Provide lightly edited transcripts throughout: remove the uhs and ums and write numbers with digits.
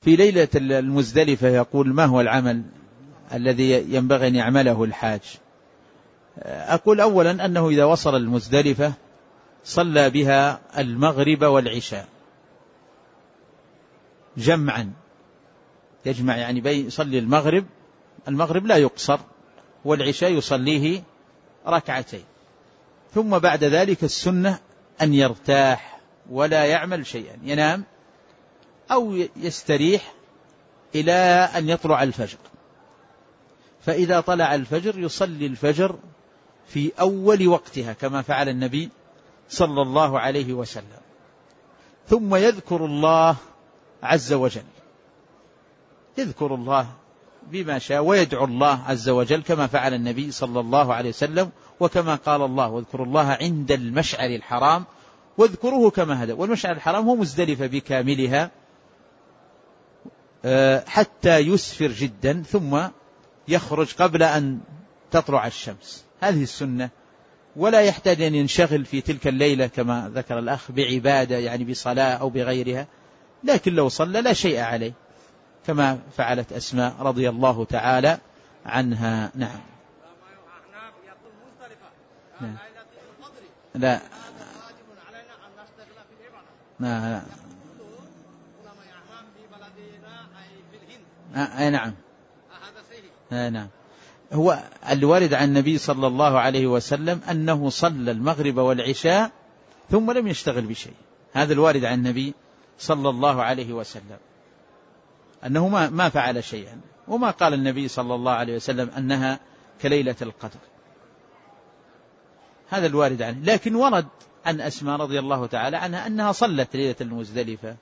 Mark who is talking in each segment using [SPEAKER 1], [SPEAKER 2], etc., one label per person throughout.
[SPEAKER 1] في ليلة المزدلفة يقول: ما هو العمل الذي ينبغي أن يعمله الحاج؟ أقول أولا أنه إذا وصل المزدلفة صلى بها المغرب والعشاء جمعا، يجمع يعني يصلي المغرب لا يقصر، والعشاء يصليه ركعتين، ثم بعد ذلك السنة أن يرتاح ولا يعمل شيئا، ينام أو يستريح إلى أن يطلع الفجر، فإذا طلع الفجر يصلي الفجر في أول وقتها كما فعل النبي صلى الله عليه وسلم، ثم يذكر الله عز وجل، يذكر الله بما شاء ويدعو الله عز وجل كما فعل النبي صلى الله عليه وسلم، وكما قال الله: واذكروا الله عند المشعر الحرام واذكروه كما هدى. والمشعر الحرام هو مزدلفة بكاملها حتى يسفر جدا، ثم يخرج قبل أن تطلع الشمس. هذه السنة، ولا يحتاج أن ينشغل في تلك الليلة كما ذكر الأخ بعبادة يعني بصلاة أو بغيرها، لكن لو صلى لا شيء عليه كما فعلت أسماء رضي الله تعالى عنها. نعم. لا لا نعم نعم. هو الوارد عن النبي صلى الله عليه وسلم أنه صلى المغرب والعشاء ثم لم يشتغل بشيء، هذا الوارد عن النبي صلى الله عليه وسلم أنه ما فعل شيئا، وما قال النبي صلى الله عليه وسلم أنها كليلة القدر، هذا الوارد عنه. لكن ورد عن أسماء رضي الله تعالى عنها أنها صلت ليلة المزدلفة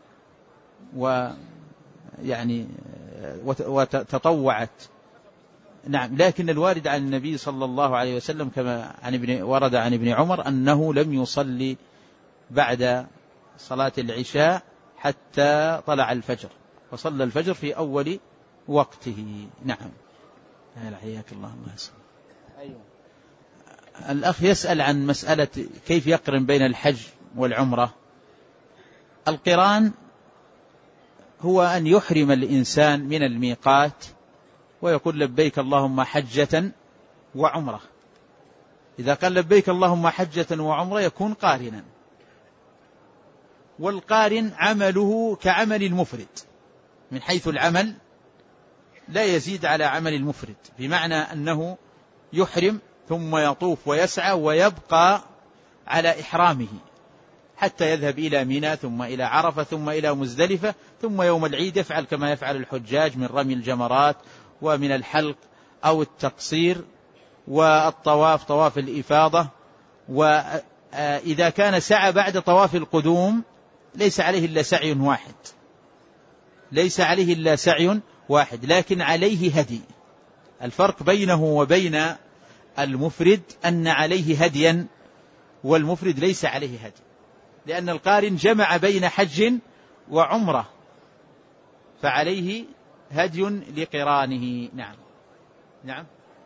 [SPEAKER 1] ويعني وتطوعت. نعم، لكن الوارد عن النبي صلى الله عليه وسلم كما ورد عن ابن عمر أنه لم يصلي بعد صلاة العشاء حتى طلع الفجر، وصلى الفجر في أول وقته. نعم. حياك الله. أيوة. الأخ يسأل عن مسألة كيف يقرن بين الحج والعمرة. القران هو أن يحرم الإنسان من الميقات ويقول: لبيك اللهم حجة وعمرة. إذا قال لبيك اللهم حجة وعمرة يكون قارنا، والقارن عمله كعمل المفرد من حيث العمل لا يزيد على عمل المفرد، بمعنى أنه يحرم ثم يطوف ويسعى ويبقى على إحرامه حتى يذهب إلى منى ثم إلى عرفة ثم إلى مزدلفة، ثم يوم العيد يفعل كما يفعل الحجاج من رمي الجمرات ومن الحلق أو التقصير والطواف طواف الإفاضة. وإذا كان سعى بعد طواف القدوم ليس عليه إلا سعي واحد، ليس عليه إلا سعي واحد، لكن عليه هدي. الفرق بينه وبين المفرد أن عليه هديا والمفرد ليس عليه هدي، لأن القارن جمع بين حج وعمرة فعليه هدي لقرانه. نعم. نعم.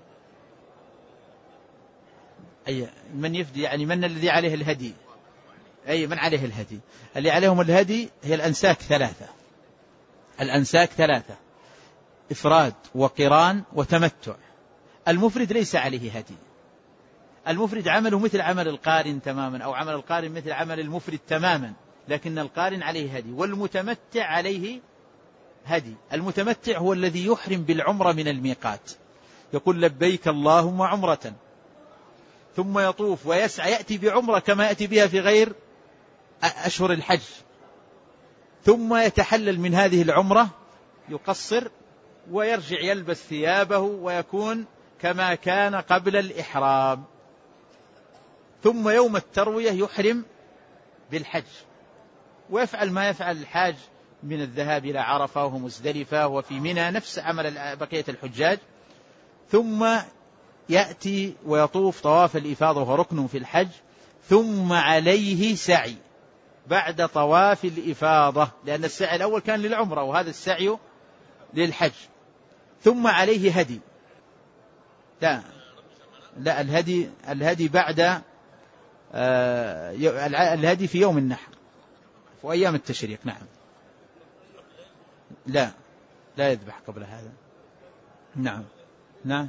[SPEAKER 1] أي من يفدي يعني من الذي عليه الهدي؟ أي من عليه الهدي؟ اللي عليهم الهدي هي الأنساك ثلاثة، الأنساك ثلاثة: إفراد وقران وتمتع. المفرد ليس عليه هدي، المفرد عمله مثل عمل القارن تماما، أو عمل القارن مثل عمل المفرد تماما، لكن القارن عليه هدي، والمتمتع عليه هدي. المتمتع هو الذي يحرم بالعمرة من الميقات، يقول لبيك اللهم عمرة، ثم يطوف ويسعى، يأتي بعمرة كما يأتي بها في غير أشهر الحج، ثم يتحلل من هذه العمرة، يقصر ويرجع يلبس ثيابه ويكون كما كان قبل الإحرام، ثم يوم التروية يحرم بالحج ويفعل ما يفعل الحاج من الذهاب إلى عرفة ومزدلفة وفي منى، نفس عمل بقية الحجاج، ثم يأتي ويطوف طواف الإفاضة وهو ركن في الحج، ثم عليه سعي بعد طواف الإفاضة، لأن السعي الأول كان للعمرة وهذا السعي للحج، ثم عليه هدي. لا الهدي بعد الهدي في يوم النحر وأيام التشريق. نعم. لا، لا يذبح قبل هذا. نعم نعم.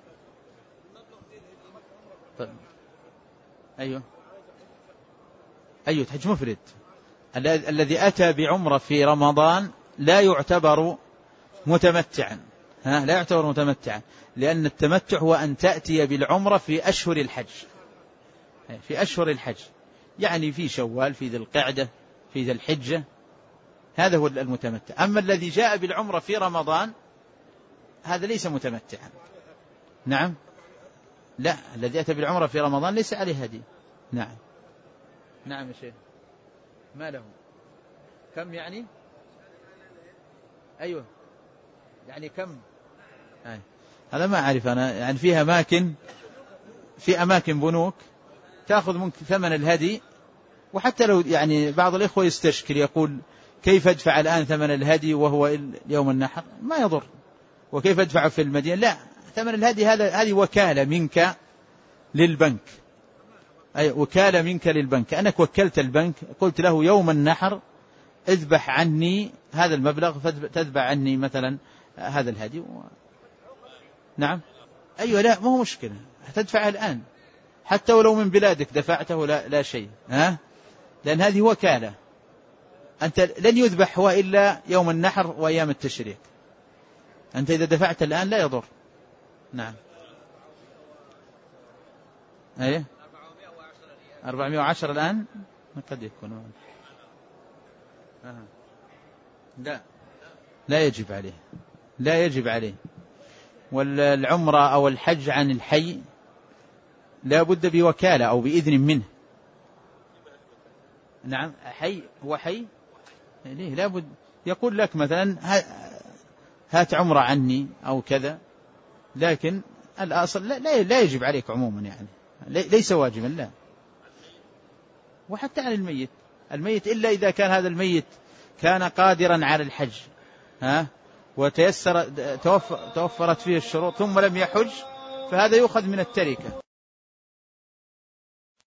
[SPEAKER 1] طيب. أيوه أيوه، حج مفرد. الذي أتى بعمرة في رمضان لا يعتبر متمتعا، لا يعتبر متمتعا، لأن التمتع هو أن تأتي بالعمرة في أشهر الحج، في أشهر الحج، يعني في شوال، في ذي القعدة، في ذي الحجة، هذا هو المتمتع. أما الذي جاء بالعمرة في رمضان هذا ليس متمتعا. نعم. لا، الذي أتى بالعمرة في رمضان ليس عليه هدي. نعم نعم يا شيخ. ما له كم يعني؟ أيوه يعني كم؟ هذا ما أعرف أنا، يعني في أماكن بنوك تأخذ ممكن ثمن الهدي، وحتى لو يعني بعض الإخوة يستشكل يقول كيف أدفع الآن ثمن الهدي وهو يوم النحر؟ ما يضر. وكيف أدفع في المدينة؟ لا، ثمن الهدي هذه وكالة منك للبنك، أي وكالة منك للبنك، أنك وكلت البنك، قلت له يوم النحر اذبح عني هذا المبلغ، فتذبح عني مثلا هذا الهدي نعم. أيوة، لا ما هو مشكلة، هتدفع الآن حتى ولو من بلادك دفعته، لا شيء، لأن هذه وكالة، أنت لن يذبح هو إلا يوم النحر وأيام التشريق، أنت إذا دفعت الآن لا يضر. نعم. أيه 410 الآن قد يكون. لا يجب عليه، لا يجب عليه. والعمرة أو الحج عن الحي لا بد بوكالة أو بإذن منه. نعم، حي هو حي ليه لا بد يقول لك مثلا هات عمرة عني أو كذا، لكن الأصل لا يجب عليك عموما، يعني ليس واجبا، لا. وحتى عن الميت إلا إذا كان هذا الميت كان قادرا على الحج، توفرت فيه الشروط ثم لم يحج، فهذا يؤخذ من التركة.